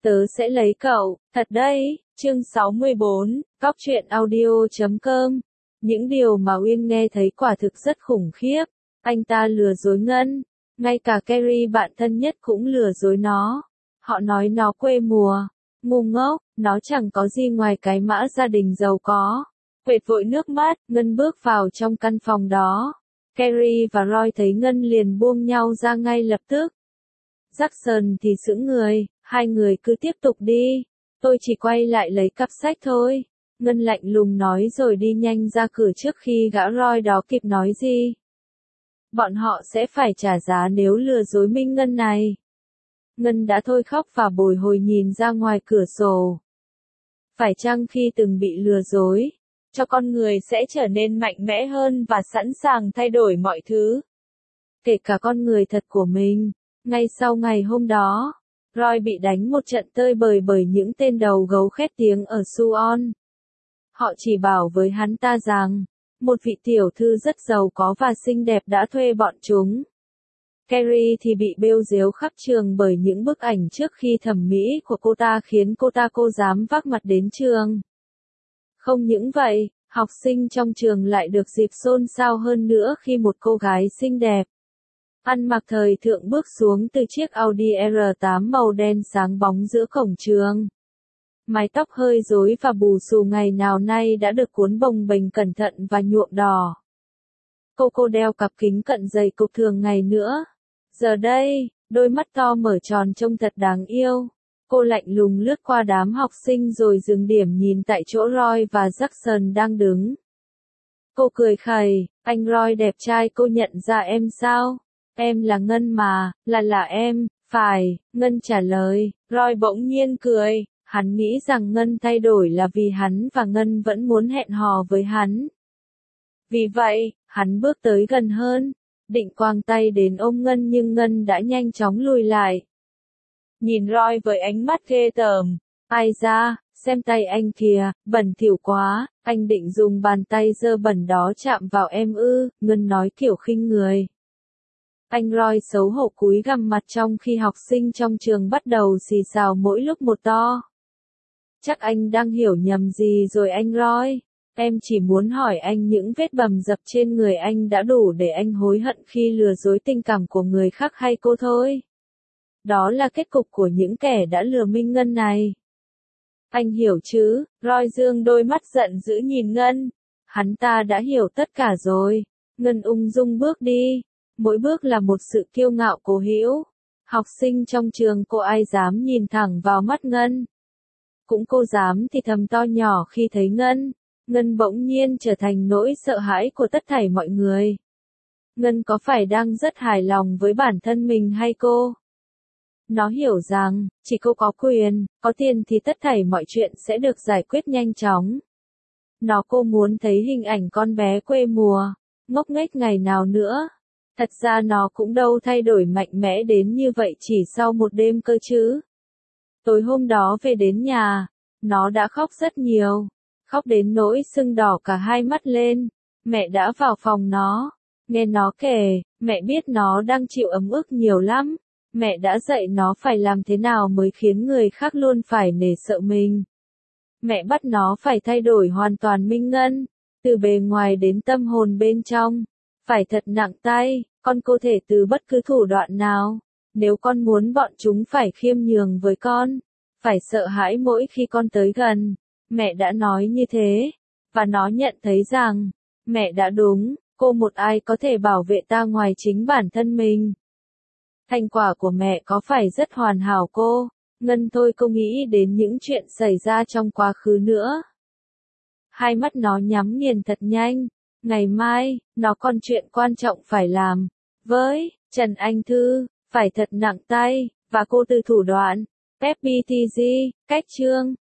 Tớ sẽ lấy cậu, thật đấy. Chương 64, Góc truyện audio.com. Những điều mà Uyên nghe thấy quả thực rất khủng khiếp. Anh ta lừa dối Ngân. Ngay cả Carrie bạn thân nhất cũng lừa dối nó. Họ nói nó quê mùa. Ngu ngốc, nó chẳng có gì ngoài cái mã gia đình giàu có. Quệt vội nước mắt, Ngân bước vào trong căn phòng đó. Carrie và Roy thấy Ngân liền buông nhau ra ngay lập tức. Jackson thì sững người, hai người cứ tiếp tục đi. Tôi chỉ quay lại lấy cặp sách thôi. Ngân lạnh lùng nói rồi đi nhanh ra cửa trước khi gã Roy đó kịp nói gì. Bọn họ sẽ phải trả giá nếu lừa dối Minh Ngân này. Ngân đã thôi khóc và bồi hồi nhìn ra ngoài cửa sổ. Phải chăng khi từng bị lừa dối, cho con người sẽ trở nên mạnh mẽ hơn và sẵn sàng thay đổi mọi thứ. Kể cả con người thật của mình. Ngay sau ngày hôm đó, Roy bị đánh một trận tơi bời bởi những tên đầu gấu khét tiếng ở Suon. Họ chỉ bảo với hắn ta rằng, một vị tiểu thư rất giàu có và xinh đẹp đã thuê bọn chúng. Carrie thì bị bêu rếu khắp trường bởi những bức ảnh trước khi thẩm mỹ của cô ta khiến cô dám vác mặt đến trường. Không những vậy, học sinh trong trường lại được dịp xôn xao hơn nữa khi một cô gái xinh đẹp, ăn mặc thời thượng bước xuống từ chiếc Audi R8 màu đen sáng bóng giữa cổng trường. Mái tóc hơi rối và bù xù ngày nào nay đã được cuốn bồng bềnh cẩn thận và nhuộm đỏ. Cô đeo cặp kính cận dày cục thường ngày nữa. Giờ đây, đôi mắt to mở tròn trông thật đáng yêu. Cô lạnh lùng lướt qua đám học sinh rồi dừng điểm nhìn tại chỗ Roy và Jackson đang đứng. Cô cười khẩy, anh Roy đẹp trai, cô nhận ra em sao? Em là Ngân mà, là em, phải, Ngân trả lời. Roy bỗng nhiên cười, hắn nghĩ rằng Ngân thay đổi là vì hắn và Ngân vẫn muốn hẹn hò với hắn. Vì vậy, hắn bước tới gần hơn, định quàng tay đến ôm Ngân nhưng Ngân đã nhanh chóng lùi lại. Nhìn Roy với ánh mắt ghê tởm, ai ra, xem tay anh kìa, bẩn thỉu quá, anh định dùng bàn tay dơ bẩn đó chạm vào em ư, Ngân nói kiểu khinh người. Anh Roy xấu hổ cúi gằm mặt trong khi học sinh trong trường bắt đầu xì xào mỗi lúc một to. Chắc anh đang hiểu nhầm gì rồi anh Roy. Em chỉ muốn hỏi anh những vết bầm dập trên người anh đã đủ để anh hối hận khi lừa dối tình cảm của người khác hay cô thôi. Đó là kết cục của những kẻ đã lừa Minh Ngân này. Anh hiểu chứ, Roy dương đôi mắt giận dữ nhìn Ngân. Hắn ta đã hiểu tất cả rồi. Ngân ung dung bước đi. Mỗi bước là một sự kiêu ngạo cố hữu. Học sinh trong trường cô ai dám nhìn thẳng vào mắt Ngân. Cũng cô dám thì thầm to nhỏ khi thấy Ngân. Ngân bỗng nhiên trở thành nỗi sợ hãi của tất thảy mọi người. Ngân có phải đang rất hài lòng với bản thân mình hay cô? Nó hiểu rằng, chỉ cô có quyền, có tiền thì tất thảy mọi chuyện sẽ được giải quyết nhanh chóng. Cô muốn thấy hình ảnh con bé quê mùa, ngốc nghếch ngày nào nữa. Thật ra nó cũng đâu thay đổi mạnh mẽ đến như vậy chỉ sau một đêm cơ chứ. Tối hôm đó về đến nhà, nó đã khóc rất nhiều. Khóc đến nỗi sưng đỏ cả hai mắt lên. Mẹ đã vào phòng nó. Nghe nó kể, mẹ biết nó đang chịu ấm ức nhiều lắm. Mẹ đã dạy nó phải làm thế nào mới khiến người khác luôn phải nể sợ mình. Mẹ bắt nó phải thay đổi hoàn toàn Minh Ngân. Từ bề ngoài đến tâm hồn bên trong. Phải thật nặng tay, con có thể từ bất cứ thủ đoạn nào. Nếu con muốn bọn chúng phải khiêm nhường với con. Phải sợ hãi mỗi khi con tới gần. Mẹ đã nói như thế. Và nó nhận thấy rằng, mẹ đã đúng, cô một ai có thể bảo vệ ta ngoài chính bản thân mình. Thành quả của mẹ có phải rất hoàn hảo cô? Ngân thôi cô nghĩ đến những chuyện xảy ra trong quá khứ nữa. Hai mắt nó nhắm nghiền thật nhanh. Ngày mai, nó còn chuyện quan trọng phải làm. Với Trần Anh Thư, phải thật nặng tay, và cô từ thủ đoạn. FPTG, cách chương.